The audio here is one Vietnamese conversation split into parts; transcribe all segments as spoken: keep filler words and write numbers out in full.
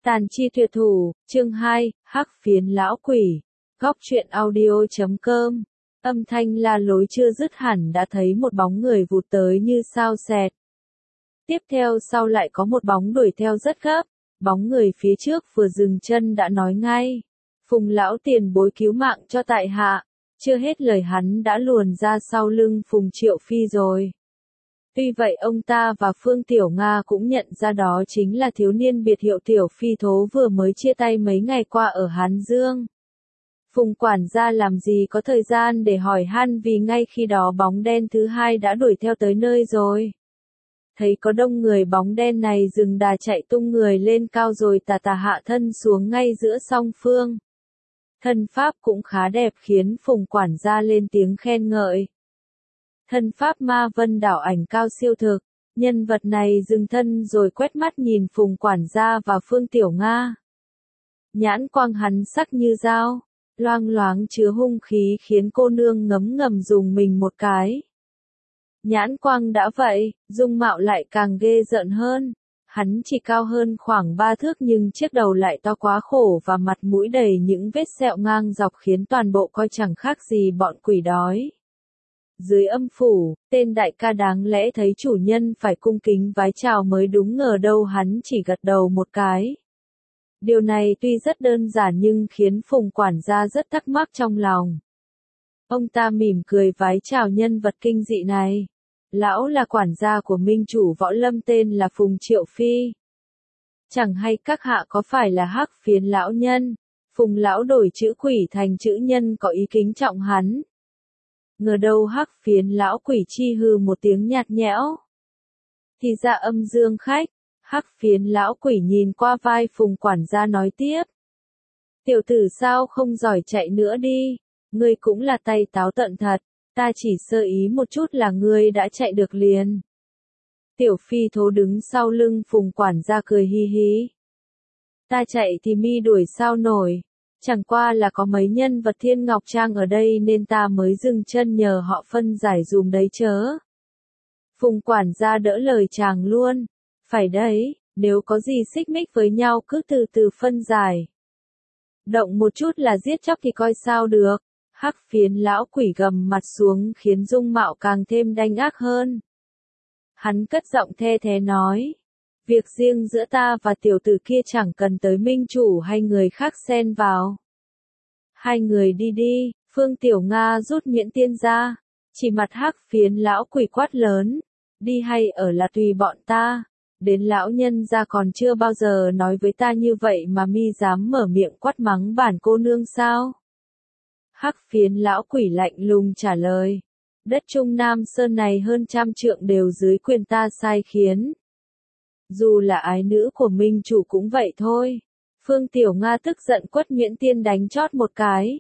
Tàn chi tuyệt thủ, chương hai, hắc phiến lão quỷ. Góc truyện audio chấm com. Âm thanh la lối chưa dứt hẳn đã thấy một bóng người vụt tới như sao xẹt. Tiếp theo sau lại có một bóng đuổi theo rất gấp, bóng người phía trước vừa dừng chân đã nói ngay. Phùng lão tiền bối cứu mạng cho tại hạ, chưa hết lời hắn đã luồn ra sau lưng Phùng Triệu Phi rồi. Tuy vậy ông ta và Phương Tiểu Nga cũng nhận ra đó chính là thiếu niên biệt hiệu Tiểu Phi Thố vừa mới chia tay mấy ngày qua ở Hán Dương. Phùng quản gia làm gì có thời gian để hỏi han vì ngay khi đó bóng đen thứ hai đã đuổi theo tới nơi rồi. Thấy có đông người bóng đen này dừng đà chạy tung người lên cao rồi tà tà hạ thân xuống ngay giữa song phương. Thân pháp cũng khá đẹp khiến Phùng quản gia lên tiếng khen ngợi. Thân pháp ma vân đảo ảnh cao siêu thực, nhân vật này dừng thân rồi quét mắt nhìn Phùng quản gia và Phương Tiểu Nga. Nhãn quang hắn sắc như dao, loang loáng chứa hung khí khiến cô nương ngấm ngầm dùng mình một cái. Nhãn quang đã vậy, dung mạo lại càng ghê rợn hơn. Hắn chỉ cao hơn khoảng ba thước nhưng chiếc đầu lại to quá khổ và mặt mũi đầy những vết sẹo ngang dọc khiến toàn bộ coi chẳng khác gì bọn quỷ đói. Dưới âm phủ, tên đại ca đáng lẽ thấy chủ nhân phải cung kính vái chào mới đúng, ngờ đâu hắn chỉ gật đầu một cái. Điều này tuy rất đơn giản nhưng khiến Phùng quản gia rất thắc mắc trong lòng. Ông ta mỉm cười vái chào nhân vật kinh dị này. Lão là quản gia của minh chủ võ lâm tên là Phùng Triệu Phi. Chẳng hay các hạ có phải là hắc phiến lão nhân? Phùng lão đổi chữ quỷ thành chữ nhân có ý kính trọng hắn. Ngờ đâu hắc phiến lão quỷ chi hừ một tiếng nhạt nhẽo. Thì ra âm dương khách, hắc phiến lão quỷ nhìn qua vai Phùng quản gia nói tiếp. Tiểu tử sao không giỏi chạy nữa đi, ngươi cũng là tay táo tận thật, ta chỉ sơ ý một chút là ngươi đã chạy được liền. Tiểu Phi Thố đứng sau lưng Phùng quản gia cười hi hi. Ta chạy thì mi đuổi sao nổi. Chẳng qua là có mấy nhân vật Thiên Ngọc Trang ở đây nên ta mới dừng chân nhờ họ phân giải dùm đấy chớ. Phùng quản gia đỡ lời chàng luôn. Phải đấy, nếu có gì xích mích với nhau cứ từ từ phân giải. Động một chút là giết chóc thì coi sao được. Hắc phiến lão quỷ gầm mặt xuống khiến dung mạo càng thêm đanh ác hơn. Hắn cất giọng the thế nói. Việc riêng giữa ta và tiểu tử kia chẳng cần tới minh chủ hay người khác xen vào. Hai người đi đi, Phương Tiểu Nga rút nhuyễn tiên ra. Chỉ mặt hắc phiến lão quỷ quát lớn. Đi hay ở là tùy bọn ta. Đến lão nhân ra còn chưa bao giờ nói với ta như vậy mà mi dám mở miệng quát mắng bản cô nương sao? Hắc phiến lão quỷ lạnh lùng trả lời. Đất Trung Nam Sơn này hơn trăm trượng đều dưới quyền ta sai khiến. Dù là ái nữ của minh chủ cũng vậy thôi. Phương Tiểu Nga tức giận quất nhuyễn tiên đánh chót một cái.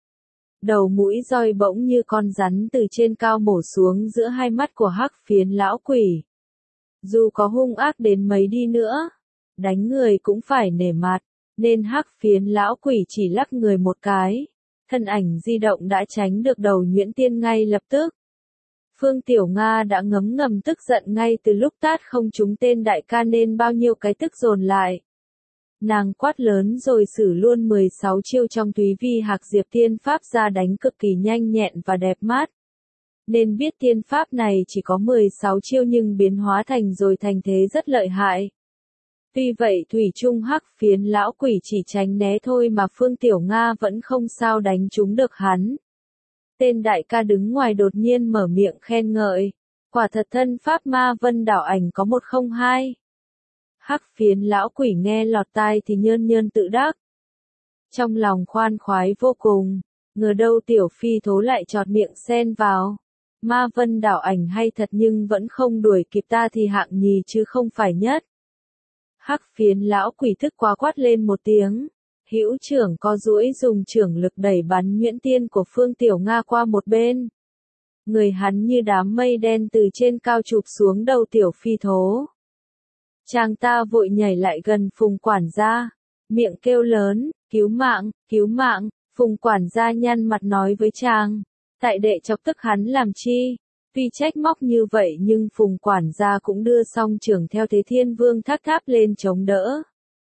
Đầu mũi roi bỗng như con rắn từ trên cao mổ xuống giữa hai mắt của hắc phiến lão quỷ. Dù có hung ác đến mấy đi nữa, đánh người cũng phải nể mặt, nên hắc phiến lão quỷ chỉ lắc người một cái. Thân ảnh di động đã tránh được đầu nhuyễn tiên ngay lập tức. Phương Tiểu Nga đã ngấm ngầm tức giận ngay từ lúc tát không trúng tên đại ca nên bao nhiêu cái tức dồn lại. Nàng quát lớn rồi sử luôn mười sáu chiêu trong túy vi hạc diệp tiên pháp ra đánh cực kỳ nhanh nhẹn và đẹp mắt. Nên biết tiên pháp này chỉ có mười sáu chiêu nhưng biến hóa thành rồi thành thế rất lợi hại. Tuy vậy thủy chung hắc phiến lão quỷ chỉ tránh né thôi mà Phương Tiểu Nga vẫn không sao đánh trúng được hắn. Tên đại ca đứng ngoài đột nhiên mở miệng khen ngợi. Quả thật thân pháp ma vân đảo ảnh có một không hai. Hắc phiến lão quỷ nghe lọt tai thì nhơn nhơn tự đắc. Trong lòng khoan khoái vô cùng, ngờ đâu Tiểu Phi Thố lại chọt miệng xen vào. Ma vân đảo ảnh hay thật nhưng vẫn không đuổi kịp ta thì hạng nhì chứ không phải nhất. Hắc phiến lão quỷ thức quá quát lên một tiếng. Hữu trưởng co duỗi dùng trưởng lực đẩy bắn nhuyễn tiên của Phương Tiểu Nga qua một bên. Người hắn như đám mây đen từ trên cao chụp xuống đầu Tiểu Phi Thố. Chàng ta vội nhảy lại gần Phùng quản gia, miệng kêu lớn, cứu mạng, cứu mạng. Phùng quản gia nhăn mặt nói với chàng, tại đệ chọc tức hắn làm chi? Tuy trách móc như vậy nhưng Phùng quản gia cũng đưa song trưởng theo thế Thiên Vương thác tháp lên chống đỡ.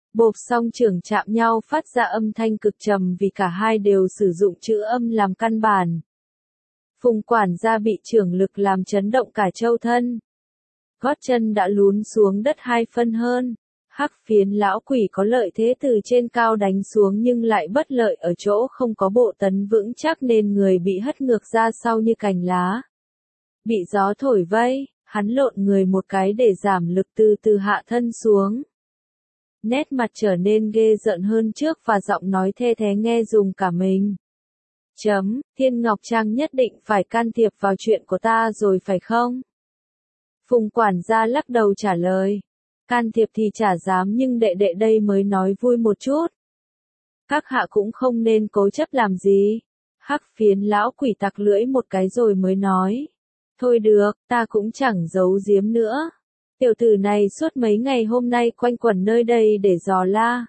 Bộp song trưởng chạm nhau phát ra âm thanh cực trầm vì cả hai đều sử dụng chữ âm làm căn bản. Phùng quản gia bị trưởng lực làm chấn động cả châu thân. Gót chân đã lún xuống đất hai phân hơn. Hắc phiến lão quỷ có lợi thế từ trên cao đánh xuống nhưng lại bất lợi ở chỗ không có bộ tấn vững chắc nên người bị hất ngược ra sau như cành lá. Bị gió thổi vây, hắn lộn người một cái để giảm lực từ từ hạ thân xuống. Nét mặt trở nên ghê rợn hơn trước và giọng nói thê thé nghe rùng cả mình. Chấm, Thiên Ngọc Trang nhất định phải can thiệp vào chuyện của ta rồi phải không? Phùng quản gia lắc đầu trả lời. Can thiệp thì chả dám nhưng đệ đệ đây mới nói vui một chút. Các hạ cũng không nên cố chấp làm gì. Hắc phiến lão quỷ tặc lưỡi một cái rồi mới nói. Thôi được, ta cũng chẳng giấu giếm nữa. Tiểu tử này suốt mấy ngày hôm nay quanh quẩn nơi đây để dò la.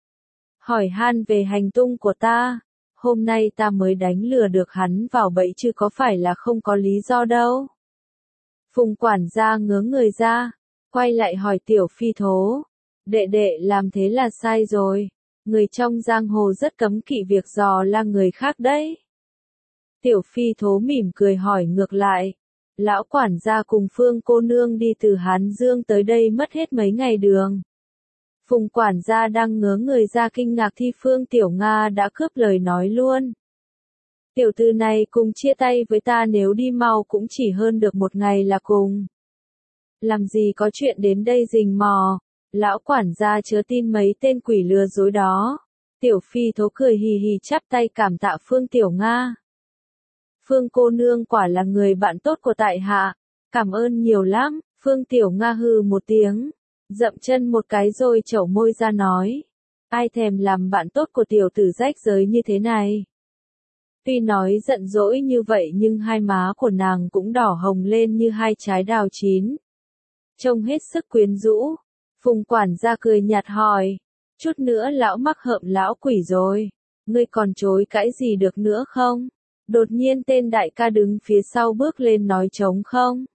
Hỏi han về hành tung của ta. Hôm nay ta mới đánh lừa được hắn vào bẫy chứ có phải là không có lý do đâu. Phùng quản gia ngớ người ra. Quay lại hỏi tiểu phi thố. Đệ đệ làm thế là sai rồi. Người trong giang hồ rất cấm kỵ việc dò la người khác đấy. Tiểu phi thố mỉm cười hỏi ngược lại. Lão quản gia cùng Phương cô nương đi từ Hán Dương tới đây mất hết mấy ngày đường. Phùng quản gia đang ngớ người ra kinh ngạc thì Phương Tiểu Nga đã cướp lời nói luôn. Tiểu tử này cùng chia tay với ta nếu đi mau cũng chỉ hơn được một ngày là cùng. Làm gì có chuyện đến đây rình mò, lão quản gia chớ tin mấy tên quỷ lừa dối đó. Tiểu phi thố cười hì hì chắp tay cảm tạ Phương Tiểu Nga. Phương cô nương quả là người bạn tốt của tại hạ, cảm ơn nhiều lắm. Phương Tiểu Nga hừ một tiếng, dậm chân một cái rồi chẩu môi ra nói. Ai thèm làm bạn tốt của tiểu tử rách rới như thế này. Tuy nói giận dỗi như vậy nhưng hai má của nàng cũng đỏ hồng lên như hai trái đào chín. Trông hết sức quyến rũ. Phùng quản gia cười nhạt hỏi. Chút nữa lão mắc hợm lão quỷ rồi. Ngươi còn chối cãi gì được nữa không? Đột nhiên tên đại ca đứng phía sau bước lên nói trống không.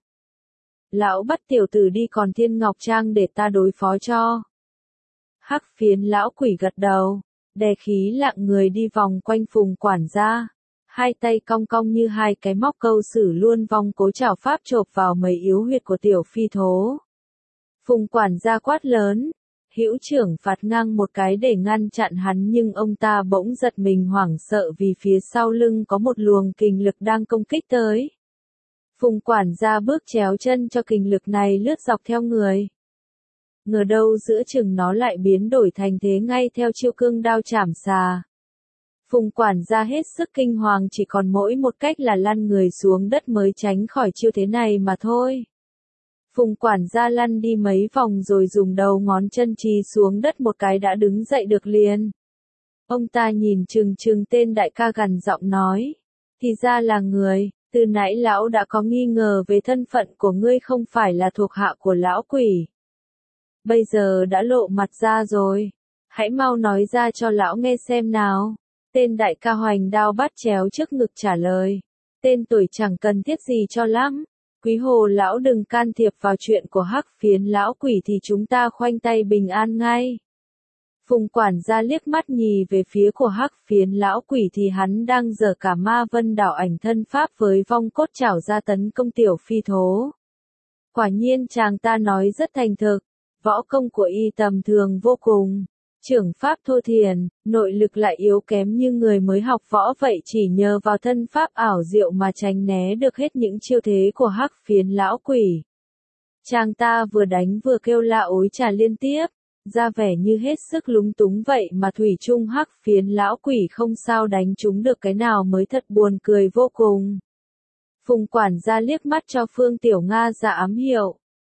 Lão bắt tiểu tử đi còn Thiên Ngọc Trang để ta đối phó cho. Hắc phiến lão quỷ gật đầu. Đè khí lặng người đi vòng quanh phùng quản gia. Hai tay cong cong như hai cái móc câu sử luôn vòng cố chảo pháp chộp vào mấy yếu huyệt của tiểu phi thố. Phùng quản gia quát lớn. Hữu trưởng phạt ngang một cái để ngăn chặn hắn nhưng ông ta bỗng giật mình hoảng sợ vì phía sau lưng có một luồng kình lực đang công kích tới. Phùng quản gia bước chéo chân cho kình lực này lướt dọc theo người. Ngờ đâu giữa chừng nó lại biến đổi thành thế ngay theo chiêu cương đao chảm xà. Phùng quản gia hết sức kinh hoàng chỉ còn mỗi một cách là lăn người xuống đất mới tránh khỏi chiêu thế này mà thôi. Phùng quản gia lăn đi mấy vòng rồi dùng đầu ngón chân chì xuống đất một cái đã đứng dậy được liền. Ông ta nhìn chừng chừng tên đại ca gằn giọng nói. Thì ra là người, từ nãy lão đã có nghi ngờ về thân phận của ngươi không phải là thuộc hạ của lão quỷ. Bây giờ đã lộ mặt ra rồi. Hãy mau nói ra cho lão nghe xem nào. Tên đại ca hoành đao bắt chéo trước ngực trả lời. Tên tuổi chẳng cần thiết gì cho lắm. Quý hồ lão đừng can thiệp vào chuyện của hắc phiến lão quỷ thì chúng ta khoanh tay bình an ngay. Phùng quản gia liếc mắt nhì về phía của hắc phiến lão quỷ thì hắn đang giở cả ma vân đảo ảnh thân pháp với vong cốt chảo ra tấn công tiểu phi thố. Quả nhiên chàng ta nói rất thành thực, võ công của y tầm thường vô cùng. Trưởng pháp thô thiền, nội lực lại yếu kém như người mới học võ vậy chỉ nhờ vào thân pháp ảo diệu mà tránh né được hết những chiêu thế của hắc phiến lão quỷ. Chàng ta vừa đánh vừa kêu la ối trà liên tiếp, ra vẻ như hết sức lúng túng vậy mà thủy chung hắc phiến lão quỷ không sao đánh trúng được cái nào mới thật buồn cười vô cùng. Phùng quản gia liếc mắt cho Phương Tiểu Nga ra ám hiệu.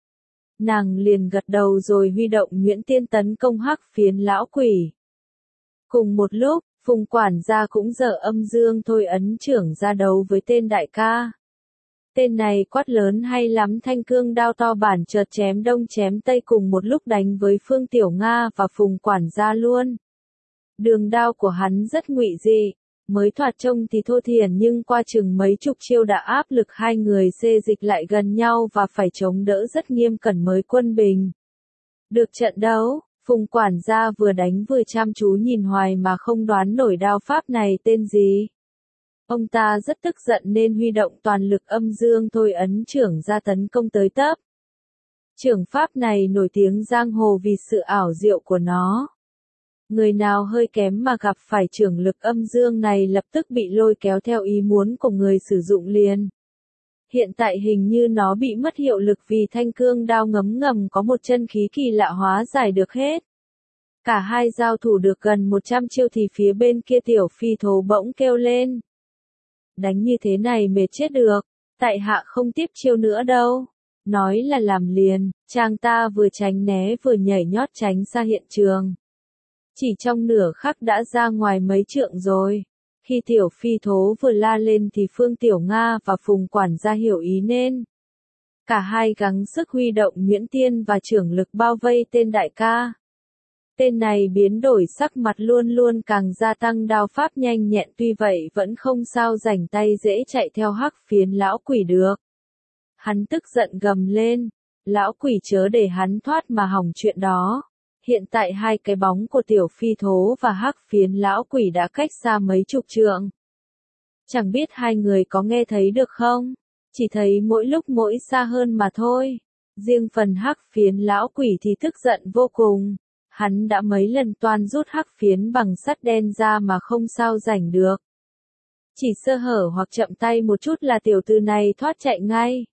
Nàng liền gật đầu rồi huy động nhuyễn tiên tấn công hắc phiến lão quỷ. Cùng một lúc, Phùng quản gia cũng dở âm dương thôi ấn trưởng ra đấu với tên đại ca. Tên này quát lớn hay lắm thanh cương đao to bản chợt chém đông chém tây cùng một lúc đánh với Phương Tiểu Nga và Phùng quản gia luôn. Đường đao của hắn rất ngụy dị. Mới thoạt trông thì thô thiển nhưng qua chừng mấy chục chiêu đã áp lực hai người xê dịch lại gần nhau và phải chống đỡ rất nghiêm cẩn mới quân bình. Được trận đấu, Phùng quản gia vừa đánh vừa chăm chú nhìn hoài mà không đoán nổi đao pháp này tên gì. Ông ta rất tức giận nên huy động toàn lực âm dương thôi ấn trưởng ra tấn công tới tấp. Trưởng pháp này nổi tiếng giang hồ vì sự ảo diệu của nó. Người nào hơi kém mà gặp phải trưởng lực âm dương này lập tức bị lôi kéo theo ý muốn của người sử dụng liền. Hiện tại hình như nó bị mất hiệu lực vì thanh cương đao ngấm ngầm có một chân khí kỳ lạ hóa giải được hết. Cả hai giao thủ được gần một trăm chiêu thì phía bên kia tiểu phi thố bỗng kêu lên. Đánh như thế này mệt chết được, tại hạ không tiếp chiêu nữa đâu. Nói là làm liền, chàng ta vừa tránh né vừa nhảy nhót tránh xa hiện trường. Chỉ trong nửa khắc đã ra ngoài mấy trượng rồi. Khi tiểu phi thố vừa la lên thì Phương Tiểu Nga và Phùng quản gia hiểu ý nên. Cả hai gắng sức huy động nhuyễn tiên và trưởng lực bao vây tên đại ca. Tên này biến đổi sắc mặt luôn luôn càng gia tăng đao pháp nhanh nhẹn tuy vậy vẫn không sao rảnh tay dễ chạy theo hắc phiến lão quỷ được. Hắn tức giận gầm lên, lão quỷ chớ để hắn thoát mà hỏng chuyện đó. Hiện tại hai cái bóng của tiểu phi thố và hắc phiến lão quỷ đã cách xa mấy chục trượng. Chẳng biết hai người có nghe thấy được không? Chỉ thấy mỗi lúc mỗi xa hơn mà thôi. Riêng phần hắc phiến lão quỷ thì tức giận vô cùng. Hắn đã mấy lần toan rút hắc phiến bằng sắt đen ra mà không sao rảnh được. Chỉ sơ hở hoặc chậm tay một chút là tiểu tử này thoát chạy ngay.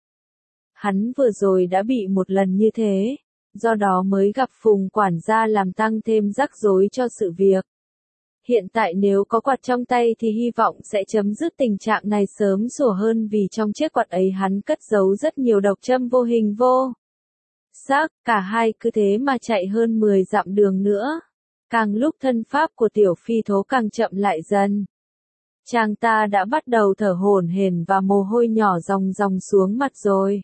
Hắn vừa rồi đã bị một lần như thế, do đó mới gặp Phùng quản gia làm tăng thêm rắc rối cho sự việc. Hiện tại nếu có quạt trong tay thì hy vọng sẽ chấm dứt tình trạng này sớm sủa hơn vì trong chiếc quạt ấy hắn cất giấu rất nhiều độc châm vô hình vô sắc, cả hai cứ thế mà chạy hơn mười dặm đường nữa. Càng lúc thân pháp của tiểu phi thố càng chậm lại dần. Chàng ta đã bắt đầu thở hổn hển và mồ hôi nhỏ ròng ròng xuống mặt rồi.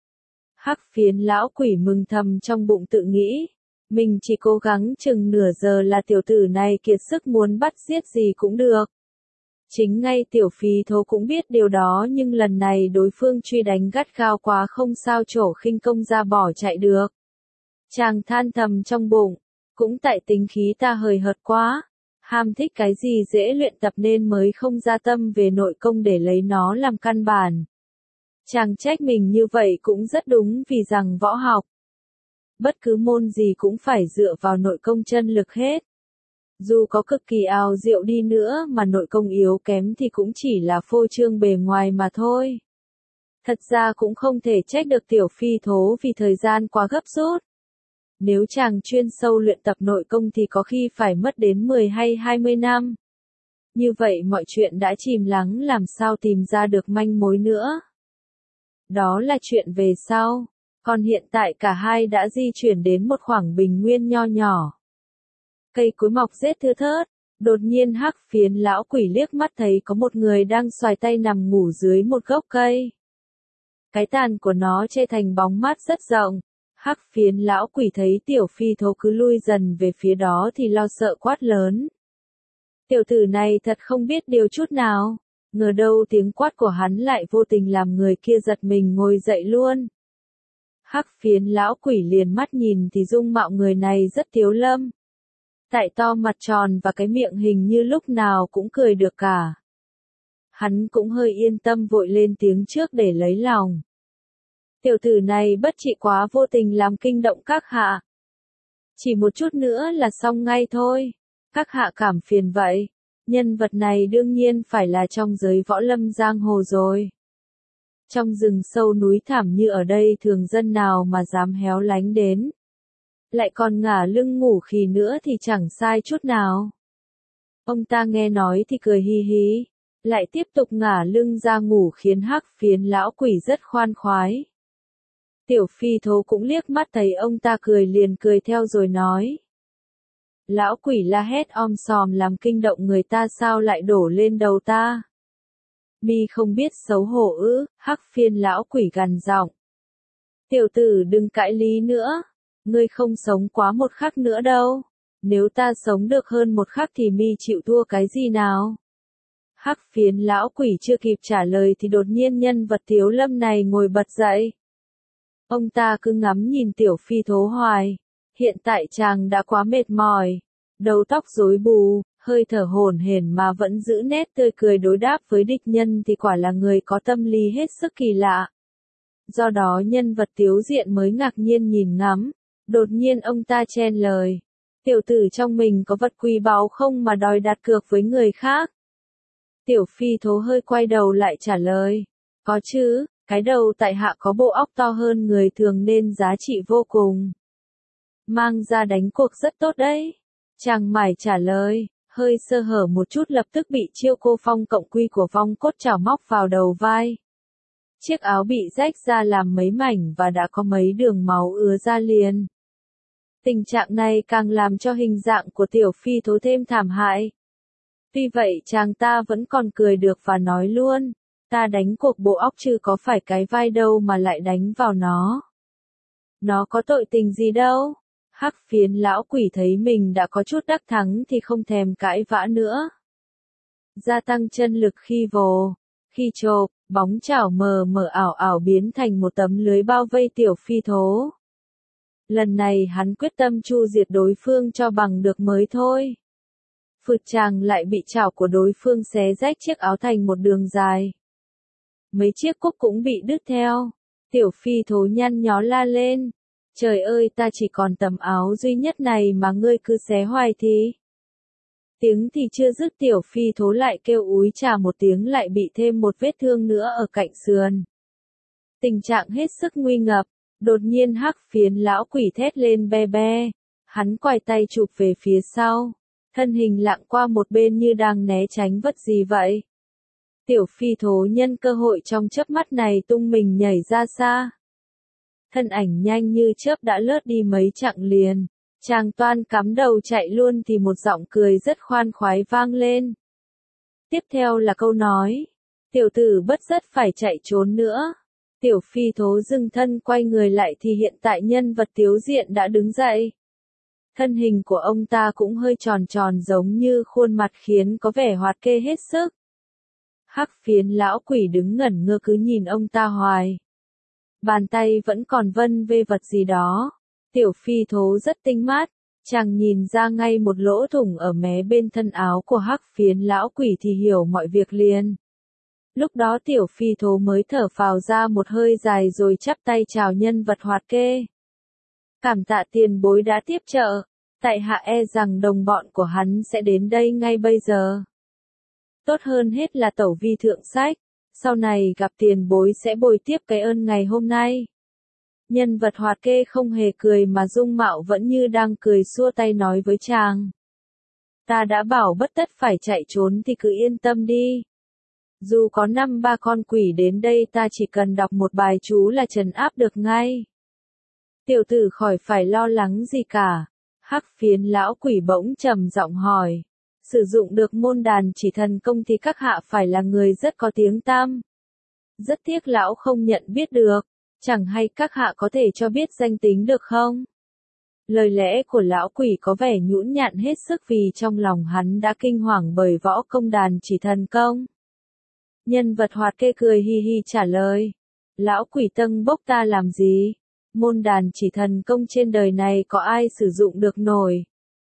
Hắc phiến lão quỷ mừng thầm trong bụng tự nghĩ. Mình chỉ cố gắng chừng nửa giờ là tiểu tử này kiệt sức muốn bắt giết gì cũng được. Chính ngay tiểu phi thố cũng biết điều đó nhưng lần này đối phương truy đánh gắt gao quá không sao trổ khinh công ra bỏ chạy được. Chàng than thầm trong bụng, cũng tại tính khí ta hời hợt quá, ham thích cái gì dễ luyện tập nên mới không ra tâm về nội công để lấy nó làm căn bản. Chàng trách mình như vậy cũng rất đúng vì rằng võ học, bất cứ môn gì cũng phải dựa vào nội công chân lực hết. Dù có cực kỳ ảo diệu đi nữa mà nội công yếu kém thì cũng chỉ là phô trương bề ngoài mà thôi. Thật ra cũng không thể trách được tiểu phi thố vì thời gian quá gấp rút. Nếu chàng chuyên sâu luyện tập nội công thì có khi phải mất đến mười hay hai mươi năm. Như vậy mọi chuyện đã chìm lắng làm sao tìm ra được manh mối nữa. Đó là chuyện về sau. Còn hiện tại cả hai đã di chuyển đến một khoảng bình nguyên nho nhỏ. Cây cối mọc rết thưa thớt, đột nhiên hắc phiến lão quỷ liếc mắt thấy có một người đang xoài tay nằm ngủ dưới một gốc cây. Cái tàn của nó che thành bóng mát rất rộng. Hắc phiến lão quỷ thấy tiểu phi thố cứ lui dần về phía đó thì lo sợ quát lớn. Tiểu tử này thật không biết điều chút nào. Ngờ đâu tiếng quát của hắn lại vô tình làm người kia giật mình ngồi dậy luôn. Hắc phiến lão quỷ liền mắt nhìn thì dung mạo người này rất tiếu lâm. Tại to mặt tròn và cái miệng hình như lúc nào cũng cười được cả. Hắn cũng hơi yên tâm vội lên tiếng trước để lấy lòng. Tiểu tử này bất trị quá vô tình làm kinh động các hạ. Chỉ một chút nữa là xong ngay thôi. Các hạ cảm phiền vậy. Nhân vật này đương nhiên phải là trong giới võ lâm giang hồ rồi. Trong rừng sâu núi thẳm như ở đây thường dân nào mà dám héo lánh đến. Lại còn ngả lưng ngủ khì nữa thì chẳng sai chút nào. Ông ta nghe nói thì cười hi hí, lại tiếp tục ngả lưng ra ngủ khiến hắc phiến lão quỷ rất khoan khoái. Tiểu phi thố cũng liếc mắt thấy ông ta cười liền cười theo rồi nói. Lão quỷ la hét om sòm làm kinh động người ta sao lại đổ lên đầu ta. Mi không biết xấu hổ ư, hắc phiến lão quỷ gằn giọng. Tiểu tử đừng cãi lý nữa. Ngươi không sống quá một khắc nữa đâu. Nếu ta sống được hơn một khắc thì mi chịu thua cái gì nào? Hắc phiến lão quỷ chưa kịp trả lời thì đột nhiên nhân vật tiếu lâm này ngồi bật dậy. Ông ta cứ ngắm nhìn tiểu phi thố hoài. Hiện tại chàng đã quá mệt mỏi, đầu tóc rối bù, hơi thở hổn hển mà vẫn giữ nét tươi cười đối đáp với địch nhân thì quả là người có tâm lý hết sức kỳ lạ. Do đó nhân vật Tiếu Diện mới ngạc nhiên nhìn ngắm, đột nhiên ông ta chen lời. Tiểu tử trong mình có vật quý báu không mà đòi đặt cược với người khác? Tiểu Phi Thố hơi quay đầu lại trả lời. Có chứ, cái đầu tại hạ có bộ óc to hơn người thường nên giá trị vô cùng. Mang ra đánh cuộc rất tốt đấy. Chàng mải trả lời, hơi sơ hở một chút lập tức bị Chiêu Cô Phong cộng quy của Vong Cốt chảo móc vào đầu vai. Chiếc áo bị rách ra làm mấy mảnh và đã có mấy đường máu ứa ra liền. Tình trạng này càng làm cho hình dạng của Tiểu Phi Thố thêm thảm hại. Tuy vậy chàng ta vẫn còn cười được và nói luôn, ta đánh cuộc bộ óc chứ có phải cái vai đâu mà lại đánh vào nó. Nó có tội tình gì đâu. Hắc Phiến lão quỷ thấy mình đã có chút đắc thắng thì không thèm cãi vã nữa. Gia tăng chân lực khi vồ, khi chộp, bóng chảo mờ mờ ảo ảo biến thành một tấm lưới bao vây Tiểu Phi Thố. Lần này hắn quyết tâm chu diệt đối phương cho bằng được mới thôi. Phụt chàng lại bị chảo của đối phương xé rách chiếc áo thành một đường dài. Mấy chiếc cúc cũng bị đứt theo. Tiểu Phi Thố nhăn nhó la lên. Trời ơi ta chỉ còn tấm áo duy nhất này mà ngươi cứ xé hoài thì. Tiếng thì chưa dứt Tiểu Phi Thố lại kêu úi chà một tiếng lại bị thêm một vết thương nữa ở cạnh sườn. Tình trạng hết sức nguy ngập, đột nhiên Hắc Phiến lão quỷ thét lên be be. Hắn quay tay chụp về phía sau, thân hình lạng qua một bên như đang né tránh vật gì vậy. Tiểu Phi Thố nhân cơ hội trong chớp mắt này tung mình nhảy ra xa. Thân ảnh nhanh như chớp đã lướt đi mấy chặng liền. Chàng toan cắm đầu chạy luôn thì một giọng cười rất khoan khoái vang lên. Tiếp theo là câu nói. Tiểu tử bất rất phải chạy trốn nữa. Tiểu Phi Thố dừng thân quay người lại thì hiện tại nhân vật Tiếu Diện đã đứng dậy. Thân hình của ông ta cũng hơi tròn tròn giống như khuôn mặt khiến có vẻ hoạt kê hết sức. Hắc Phiến lão quỷ đứng ngẩn ngơ cứ nhìn ông ta hoài. Bàn tay vẫn còn vân vê vật gì đó. Tiểu Phi Thố rất tinh mắt, chàng nhìn ra ngay một lỗ thủng ở mé bên thân áo của Hắc Phiến lão quỷ thì hiểu mọi việc liền. Lúc đó Tiểu Phi Thố mới thở phào ra một hơi dài rồi chắp tay chào nhân vật hoạt kê. Cảm tạ tiền bối đã tiếp trợ, tại hạ e rằng đồng bọn của hắn sẽ đến đây ngay bây giờ. Tốt hơn hết là tẩu vi thượng sách, sau này gặp tiền bối sẽ bồi tiếp cái ơn ngày hôm nay. Nhân vật hoạt kê không hề cười mà dung mạo vẫn như đang cười xua tay nói với chàng. Ta đã bảo bất tất phải chạy trốn thì cứ yên tâm đi. Dù có năm ba con quỷ đến đây ta chỉ cần đọc một bài chú là trấn áp được ngay. Tiểu tử khỏi phải lo lắng gì cả. Hắc Phiến lão quỷ bỗng trầm giọng hỏi. Sử dụng được môn đàn chỉ thần công thì các hạ phải là người rất có tiếng tăm. Rất tiếc lão không nhận biết được. Chẳng hay các hạ có thể cho biết danh tính được không? Lời lẽ của lão quỷ có vẻ nhũn nhặn hết sức vì trong lòng hắn đã kinh hoàng bởi võ công đàn chỉ thần công. Nhân vật hoạt kê cười hi hi trả lời. Lão quỷ tâng bốc ta làm gì? Môn đàn chỉ thần công trên đời này có ai sử dụng được nổi?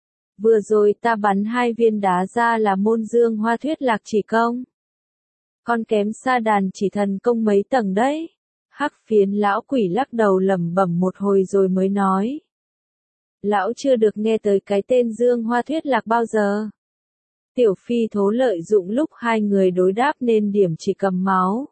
Vừa rồi ta bắn hai viên đá ra là môn dương hoa thuyết lạc chỉ công. Còn kém xa đàn chỉ thần công mấy tầng đấy. Hắc Phiến lão quỷ lắc đầu lẩm bẩm một hồi rồi mới nói. Lão chưa được nghe tới cái tên dương hoa thuyết lạc bao giờ. Tiểu Phi Thố lợi dụng lúc hai người đối đáp nên điểm chỉ cầm máu.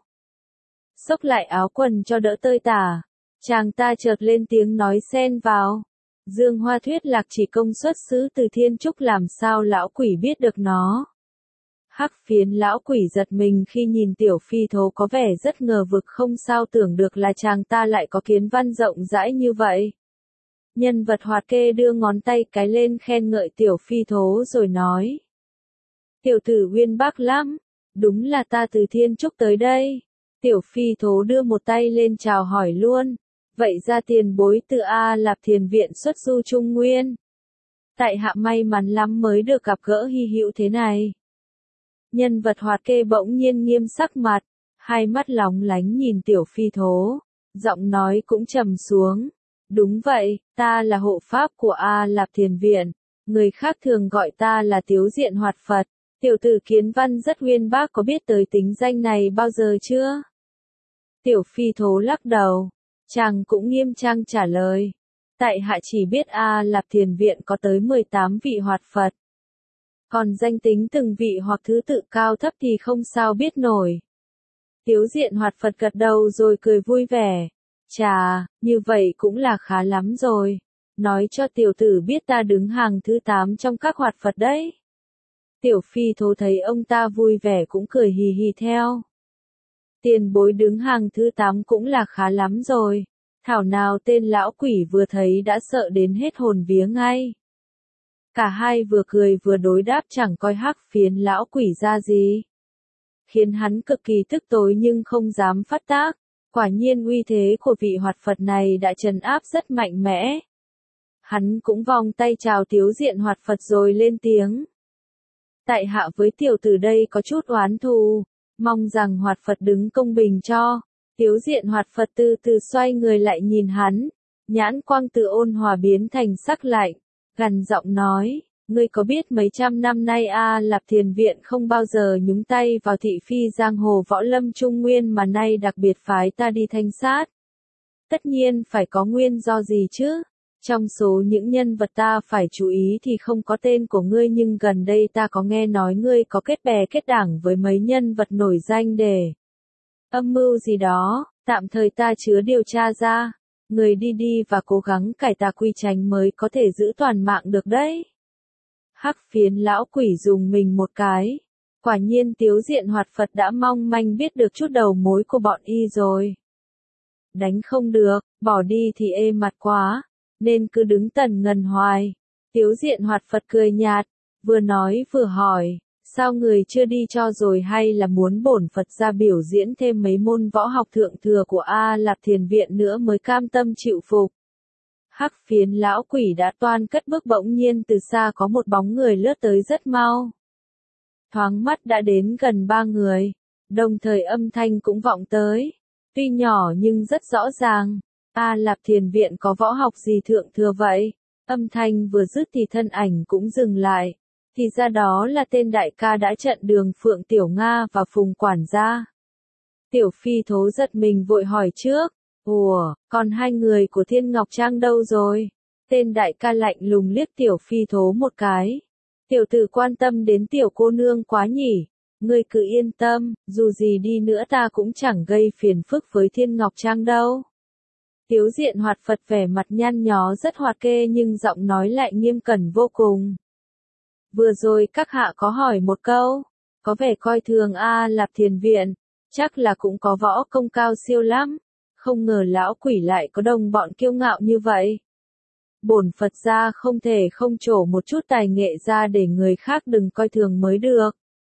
Xốc lại áo quần cho đỡ tơi tả. Chàng ta chợt lên tiếng nói xen vào. Dương hoa thuyết lạc chỉ công xuất xứ từ Thiên Trúc làm sao lão quỷ biết được nó. Hắc Phiến lão quỷ giật mình khi nhìn Tiểu Phi Thố có vẻ rất ngờ vực không sao tưởng được là chàng ta lại có kiến văn rộng rãi như vậy. Nhân vật hoạt kê đưa ngón tay cái lên khen ngợi Tiểu Phi Thố rồi nói. Tiểu tử uyên bác lắm, đúng là ta từ Thiên Trúc tới đây. Tiểu Phi Thố đưa một tay lên chào hỏi luôn. Vậy ra tiền bối từ A Lạp Thiền Viện xuất du Trung Nguyên. Tại hạ may mắn lắm mới được gặp gỡ hy hữu thế này. Nhân vật hoạt kê bỗng nhiên nghiêm sắc mặt, hai mắt lóng lánh nhìn Tiểu Phi Thố, giọng nói cũng trầm xuống. Đúng vậy, ta là hộ pháp của A Lạp Thiền Viện, người khác thường gọi ta là Tiếu Diện Hoạt Phật. Tiểu tử Kiến Văn rất uyên bác, có biết tới tính danh này bao giờ chưa? Tiểu Phi Thố lắc đầu, chàng cũng nghiêm trang trả lời. Tại hạ chỉ biết A Lạp Thiền Viện có tới mười tám vị Hoạt Phật. Còn danh tính từng vị hoặc thứ tự cao thấp thì không sao biết nổi. Tiếu Diện Hoạt Phật gật đầu rồi cười vui vẻ. Chà, như vậy cũng là khá lắm rồi. Nói cho tiểu tử biết ta đứng hàng thứ tám trong các Hoạt Phật đấy. Tiểu Phi Thố thấy ông ta vui vẻ cũng cười hì hì theo. Tiền bối đứng hàng thứ tám cũng là khá lắm rồi. Thảo nào tên lão quỷ vừa thấy đã sợ đến hết hồn vía ngay. Cả hai vừa cười vừa đối đáp chẳng coi hắc phiến lão quỷ ra gì. Khiến hắn cực kỳ tức tối nhưng không dám phát tác. Quả nhiên uy thế của vị Hoạt Phật này đã trấn áp rất mạnh mẽ. Hắn cũng vòng tay chào Tiếu Diện Hoạt Phật rồi lên tiếng. Tại hạ với tiểu tử đây có chút oán thù, mong rằng Hoạt Phật đứng công bình cho. Tiếu Diện Hoạt Phật từ từ xoay người lại nhìn hắn, nhãn quang từ ôn hòa biến thành sắc lạnh, gằn giọng nói, ngươi có biết mấy trăm năm nay A Lạp Thiền Viện không bao giờ nhúng tay vào thị phi giang hồ võ lâm trung nguyên mà nay đặc biệt phái ta đi thanh sát. Tất nhiên phải có nguyên do gì chứ? Trong số những nhân vật ta phải chú ý thì không có tên của ngươi, nhưng gần đây ta có nghe nói ngươi có kết bè kết đảng với mấy nhân vật nổi danh để âm mưu gì đó, tạm thời ta chứa điều tra ra. Người đi đi và cố gắng cải tà quy chánh mới có thể giữ toàn mạng được đấy. Hắc phiến lão quỷ dùng mình một cái. Quả nhiên Tiếu Diện Hoạt Phật đã mong manh biết được chút đầu mối của bọn y rồi. Đánh không được, bỏ đi thì ê mặt quá, nên cứ đứng tần ngần hoài. Tiếu Diện Hoạt Phật cười nhạt, vừa nói vừa hỏi, sao người chưa đi cho rồi hay là muốn bổn Phật ra biểu diễn thêm mấy môn võ học thượng thừa của A Lạp Thiền Viện nữa mới cam tâm chịu phục. Hắc phiến lão quỷ đã toan cất bước, bỗng nhiên từ xa có một bóng người lướt tới rất mau. Thoáng mắt đã đến gần ba người, đồng thời âm thanh cũng vọng tới. Tuy nhỏ nhưng rất rõ ràng. A Lạp Thiền Viện có võ học gì thượng thừa vậy? Âm thanh vừa dứt thì thân ảnh cũng dừng lại. Thì ra đó là tên đại ca đã trận đường Phượng Tiểu Nga và Phùng quản gia. Tiểu Phi Thố giật mình vội hỏi trước. Ủa, còn hai người của Thiên Ngọc Trang đâu rồi? Tên đại ca lạnh lùng liếc Tiểu Phi Thố một cái. Tiểu tử quan tâm đến tiểu cô nương quá nhỉ? Ngươi cứ yên tâm, dù gì đi nữa ta cũng chẳng gây phiền phức với Thiên Ngọc Trang đâu. Tiếu Diện Hoạt Phật vẻ mặt nhăn nhó rất hoạt kê nhưng giọng nói lại nghiêm cẩn vô cùng. Vừa rồi các hạ có hỏi một câu, có vẻ coi thường A Lạp Thiền Viện, chắc là cũng có võ công cao siêu lắm, không ngờ lão quỷ lại có đồng bọn kiêu ngạo như vậy. Bổn Phật gia không thể không trổ một chút tài nghệ ra để người khác đừng coi thường mới được.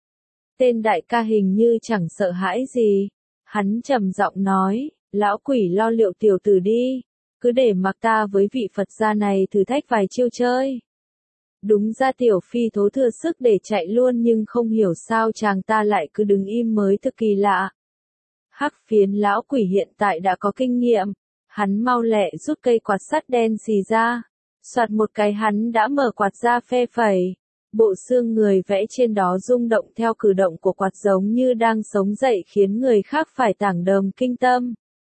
Tên đại ca hình như chẳng sợ hãi gì, hắn trầm giọng nói, lão quỷ lo liệu tiểu tử đi, cứ để mặc ta với vị Phật gia này thử thách vài chiêu chơi. Đúng ra Tiểu Phi Thố thừa sức để chạy luôn nhưng không hiểu sao chàng ta lại cứ đứng im mới thực kỳ lạ. Hắc phiến lão quỷ hiện tại đã có kinh nghiệm, hắn mau lẹ rút cây quạt sắt đen xì ra, soạt một cái hắn đã mở quạt ra phe phẩy. Bộ xương người vẽ trên đó rung động theo cử động của quạt giống như đang sống dậy khiến người khác phải tảng đờm kinh tâm.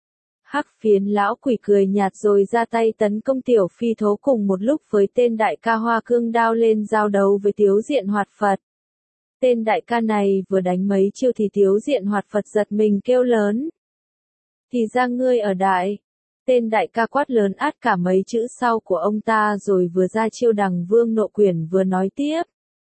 Hắc phiến lão quỷ cười nhạt rồi ra tay tấn công Tiểu Phi Thố cùng một lúc với tên đại ca hoa cương đao lên giao đấu với Tiếu Diện Hoạt Phật. Tên đại ca này vừa đánh mấy chiêu thì Tiếu Diện Hoạt Phật giật mình kêu lớn. Thì ra ngươi ở đại. Tên đại ca quát lớn át cả mấy chữ sau của ông ta rồi vừa ra chiêu Đằng Vương Nộ Quyền vừa nói tiếp.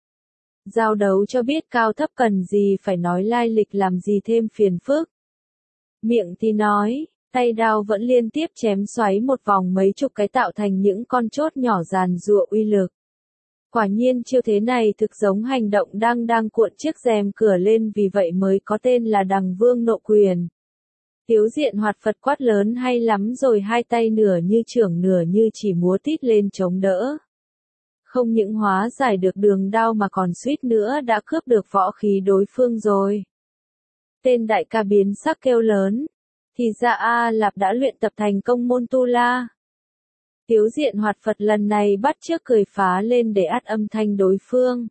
Giao đấu cho biết cao thấp cần gì phải nói lai lịch làm gì thêm phiền phức. Miệng thì nói, tay đao vẫn liên tiếp chém xoáy một vòng mấy chục cái tạo thành những con chốt nhỏ giàn giụa uy lực. Quả nhiên chiêu thế này thực giống hành động đang đang cuộn chiếc rèm cửa lên, vì vậy mới có tên là Đằng Vương Nộ Quyền. Tiếu Diện Hoạt Phật quát lớn hay lắm rồi, hai tay nửa như chưởng nửa như chỉ múa tít lên chống đỡ. Không những hóa giải được đường đao mà còn suýt nữa đã cướp được võ khí đối phương rồi. Tên đại ca biến sắc kêu lớn. Thì ra A Lạp đã luyện tập thành công môn Tu La. Tiếu diện hoạt Phật lần này bắt chước cười phá lên để át âm thanh đối phương.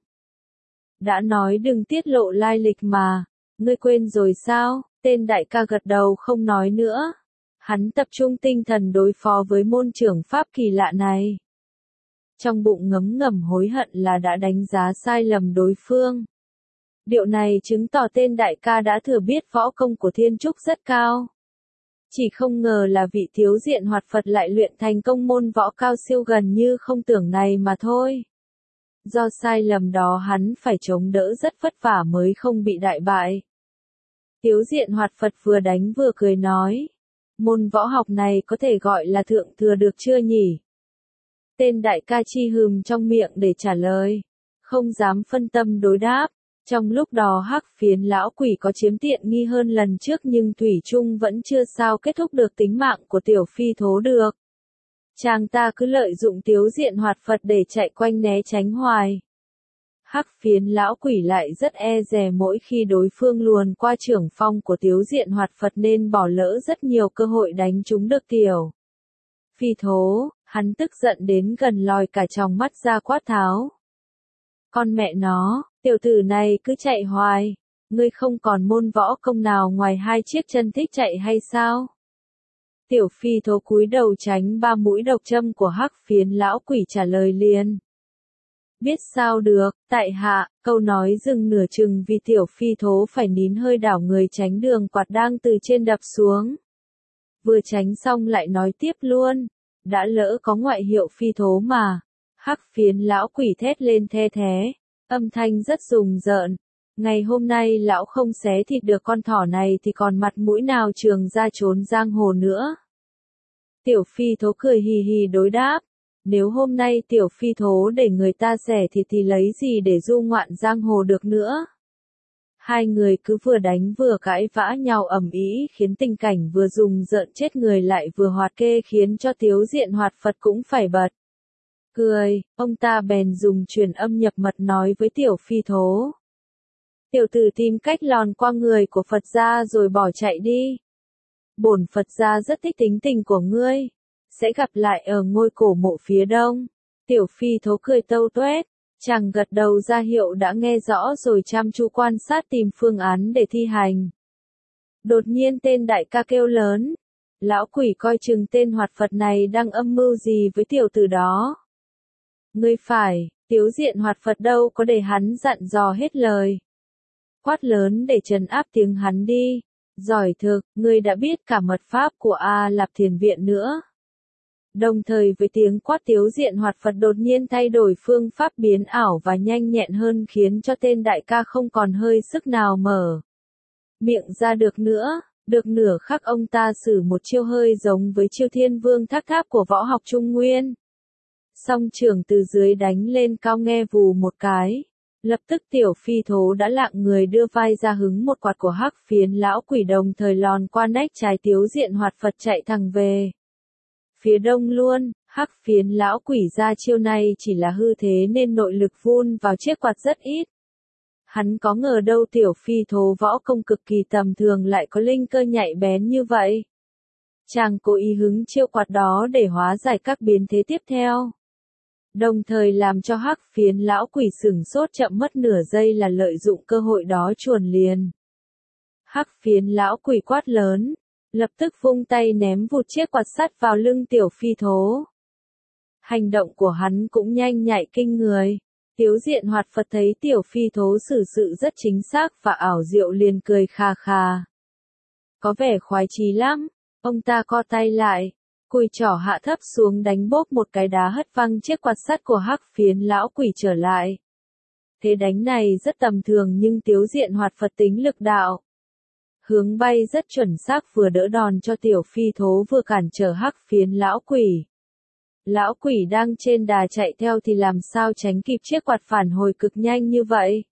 Đã nói đừng tiết lộ lai lịch mà, ngươi quên rồi sao? Tên đại ca gật đầu không nói nữa. Hắn tập trung tinh thần đối phó với môn trưởng pháp kỳ lạ này. Trong bụng ngấm ngầm hối hận là đã đánh giá sai lầm đối phương. Điều này chứng tỏ tên đại ca đã thừa biết võ công của Thiên Trúc rất cao. Chỉ không ngờ là vị thiếu diện hoạt Phật lại luyện thành công môn võ cao siêu gần như không tưởng này mà thôi. Do sai lầm đó hắn phải chống đỡ rất vất vả mới không bị đại bại. Thiếu diện hoạt Phật vừa đánh vừa cười nói. Môn võ học này có thể gọi là thượng thừa được chưa nhỉ? Tên đại ca chi hừm trong miệng để trả lời. Không dám phân tâm đối đáp. Trong lúc đó hắc phiến lão quỷ có chiếm tiện nghi hơn lần trước nhưng thủy chung vẫn chưa sao kết thúc được tính mạng của tiểu phi thố được. Chàng ta cứ lợi dụng tiếu diện hoạt Phật để chạy quanh né tránh hoài. Hắc phiến lão quỷ lại rất e dè mỗi khi đối phương luồn qua trưởng phong của tiếu diện hoạt Phật nên bỏ lỡ rất nhiều cơ hội đánh trúng được tiểu phi thố, hắn tức giận đến gần lòi cả tròng mắt ra quát tháo. Con mẹ nó, tiểu tử này cứ chạy hoài, ngươi không còn môn võ công nào ngoài hai chiếc chân thích chạy hay sao? Tiểu phi thố cúi đầu tránh ba mũi độc châm của hắc phiến lão quỷ trả lời liền. Biết sao được, tại hạ, câu nói dừng nửa chừng vì tiểu phi thố phải nín hơi đảo người tránh đường quạt đang từ trên đập xuống. Vừa tránh xong lại nói tiếp luôn, đã lỡ có ngoại hiệu phi thố mà. Hắc phiến lão quỷ thét lên the thế, âm thanh rất rùng rợn. Ngày hôm nay lão không xé thịt được con thỏ này thì còn mặt mũi nào trường ra trốn giang hồ nữa. Tiểu phi thố cười hì hì đối đáp. Nếu hôm nay tiểu phi thố để người ta xẻ thịt thì lấy gì để du ngoạn giang hồ được nữa. Hai người cứ vừa đánh vừa cãi vã nhau ầm ĩ khiến tình cảnh vừa rùng rợn chết người lại vừa hoạt kê khiến cho tiếu diện hoạt Phật cũng phải bật. Cười, ông ta bèn dùng truyền âm nhập mật nói với tiểu phi thố. Tiểu tử tìm cách lòn qua người của Phật gia rồi bỏ chạy đi. Bổn Phật gia rất thích tính tình của ngươi. Sẽ gặp lại ở ngôi cổ mộ phía đông. Tiểu phi thố cười tâu tuét. Chàng gật đầu ra hiệu đã nghe rõ rồi chăm chú quan sát tìm phương án để thi hành. Đột nhiên tên đại ca kêu lớn. Lão quỷ coi chừng tên hoạt Phật này đang âm mưu gì với tiểu tử đó. Ngươi phải, tiếu diện hoạt Phật đâu có để hắn dặn dò hết lời. Quát lớn để trấn áp tiếng hắn đi. Giỏi thực, ngươi đã biết cả mật pháp của A Lạp Thiền Viện nữa. Đồng thời với tiếng quát tiếu diện hoạt Phật đột nhiên thay đổi phương pháp biến ảo và nhanh nhẹn hơn khiến cho tên đại ca không còn hơi sức nào mở miệng ra được nữa. Được nửa khắc ông ta sử một chiêu hơi giống với chiêu thiên vương thác tháp của võ học Trung Nguyên. Song trưởng từ dưới đánh lên cao nghe vù một cái. Lập tức tiểu phi thố đã lạng người đưa vai ra hứng một quạt của hắc phiến lão quỷ đồng thời lòn qua nách trái tiếu diện hoạt Phật chạy thẳng về phía đông luôn. Hắc phiến lão quỷ ra chiêu này chỉ là hư thế nên nội lực vun vào chiếc quạt rất ít. Hắn có ngờ đâu tiểu phi thố võ công cực kỳ tầm thường lại có linh cơ nhạy bén như vậy. Chàng cố ý hứng chiêu quạt đó để hóa giải các biến thế tiếp theo. Đồng thời làm cho hắc phiến lão quỷ sửng sốt chậm mất nửa giây là lợi dụng cơ hội đó chuồn liền. Hắc phiến lão quỷ quát lớn. Lập tức vung tay ném vụt chiếc quạt sắt vào lưng tiểu phi thố. Hành động của hắn cũng nhanh nhạy kinh người. Tiếu diện hoạt Phật thấy tiểu phi thố xử sự rất chính xác và ảo diệu liền cười khà khà. Có vẻ khoái chí lắm. Ông ta co tay lại. Cùi trỏ hạ thấp xuống đánh bốp một cái đá hất văng chiếc quạt sắt của hắc phiến lão quỷ trở lại. Thế đánh này rất tầm thường nhưng tiếu diện hoạt Phật tính lực đạo. Hướng bay rất chuẩn xác vừa đỡ đòn cho tiểu phi thố vừa cản trở hắc phiến lão quỷ. Lão quỷ đang trên đà chạy theo thì làm sao tránh kịp chiếc quạt phản hồi cực nhanh như vậy.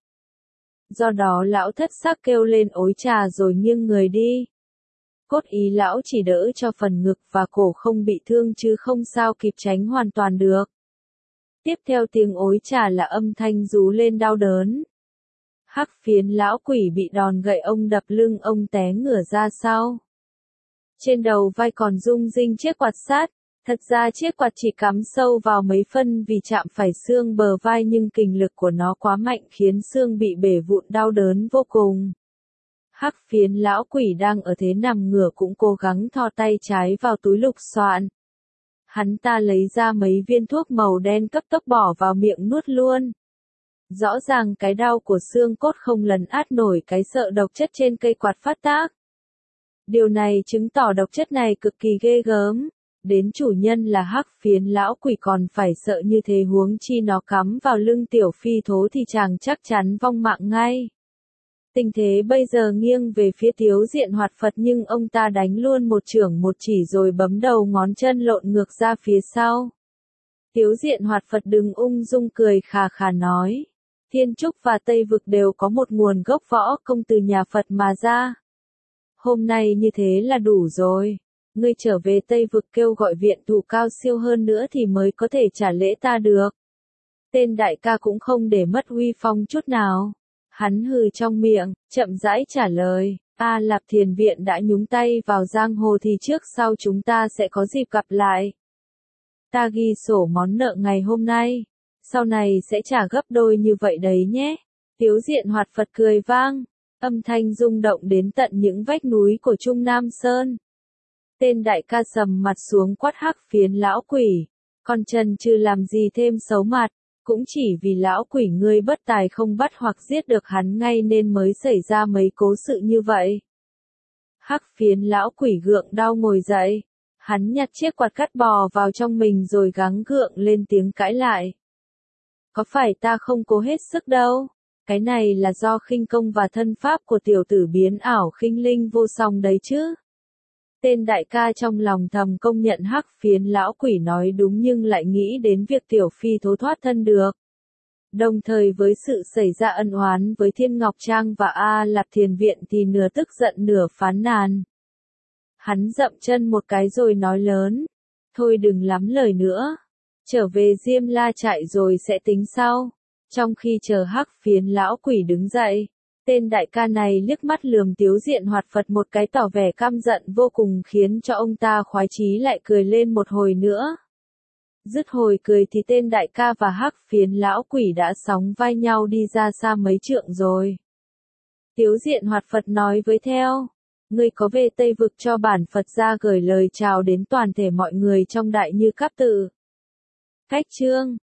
Do đó lão thất sắc kêu lên ối trà rồi nghiêng người đi. Cốt ý lão chỉ đỡ cho phần ngực và cổ không bị thương chứ không sao kịp tránh hoàn toàn được. Tiếp theo tiếng ối trà là âm thanh rú lên đau đớn. Hắc phiến lão quỷ bị đòn gậy ông đập lưng ông té ngửa ra sau. Trên đầu vai còn rung rinh chiếc quạt sắt, Thật ra chiếc quạt chỉ cắm sâu vào mấy phân vì chạm phải xương bờ vai nhưng kình lực của nó quá mạnh khiến xương bị bể vụn đau đớn vô cùng. Hắc phiến lão quỷ đang ở thế nằm ngửa cũng cố gắng thò tay trái vào túi lục soạn. Hắn ta lấy ra mấy viên thuốc màu đen cấp tốc bỏ vào miệng nuốt luôn. Rõ ràng cái đau của xương cốt không lấn át nổi cái sợ độc chất trên cây quạt phát tác. Điều này chứng tỏ độc chất này cực kỳ ghê gớm. Đến chủ nhân là hắc phiến lão quỷ còn phải sợ như thế huống chi nó cắm vào lưng tiểu phi thố thì chàng chắc chắn vong mạng ngay. Tình thế bây giờ nghiêng về phía Tiếu Diện Hoạt Phật nhưng ông ta đánh luôn một chưởng một chỉ rồi bấm đầu ngón chân lộn ngược ra phía sau. Tiếu Diện Hoạt Phật đứng ung dung cười khà khà nói. Thiên Trúc và Tây Vực đều có một nguồn gốc võ công từ nhà Phật mà ra. Hôm nay như thế là đủ rồi. Ngươi trở về Tây Vực kêu gọi viện thủ cao siêu hơn nữa thì mới có thể trả lễ ta được. Tên đại ca cũng không để mất uy phong chút nào. Hắn hừ trong miệng, chậm rãi trả lời, A Lạp Thiền Viện đã nhúng tay vào giang hồ thì trước sau chúng ta sẽ có dịp gặp lại. Ta ghi sổ món nợ ngày hôm nay, sau này sẽ trả gấp đôi như vậy đấy nhé. Tiếu Diện Hoạt Phật cười vang, âm thanh rung động đến tận những vách núi của Trung Nam Sơn. Tên đại ca sầm mặt xuống quát hắc phiến lão quỷ, con chân chưa làm gì thêm xấu mặt. Cũng chỉ vì lão quỷ ngươi bất tài không bắt hoặc giết được hắn ngay nên mới xảy ra mấy cố sự như vậy. Hắc phiến lão quỷ gượng đau ngồi dậy. Hắn nhặt chiếc quạt cắt bò vào trong mình rồi gắng gượng lên tiếng cãi lại. Có phải ta không cố hết sức đâu. Cái này là do khinh công và thân pháp của tiểu tử biến ảo khinh linh vô song đấy chứ. Tên đại ca trong lòng thầm công nhận hắc phiến lão quỷ nói đúng nhưng lại nghĩ đến việc tiểu phi thố thoát thân được. Đồng thời với sự xảy ra ân oán với Thiên Ngọc Trang và A Lạp Thiền Viện thì nửa tức giận nửa phán nàn. Hắn dậm chân một cái rồi nói lớn. Thôi đừng lắm lời nữa. Trở về Diêm La trại rồi sẽ tính sau. Trong khi chờ hắc phiến lão quỷ đứng dậy. Tên đại ca này liếc mắt lườm Tiếu Diện Hoạt Phật một cái tỏ vẻ căm giận vô cùng khiến cho ông ta khoái chí lại cười lên một hồi nữa. Dứt hồi cười thì tên đại ca và hắc phiến lão quỷ đã sóng vai nhau đi ra xa mấy trượng rồi. Tiếu Diện Hoạt Phật nói với theo, ngươi có về Tây Vực cho bản Phật ra gửi lời chào đến toàn thể mọi người trong đại Như Cáp Tự. Cách chương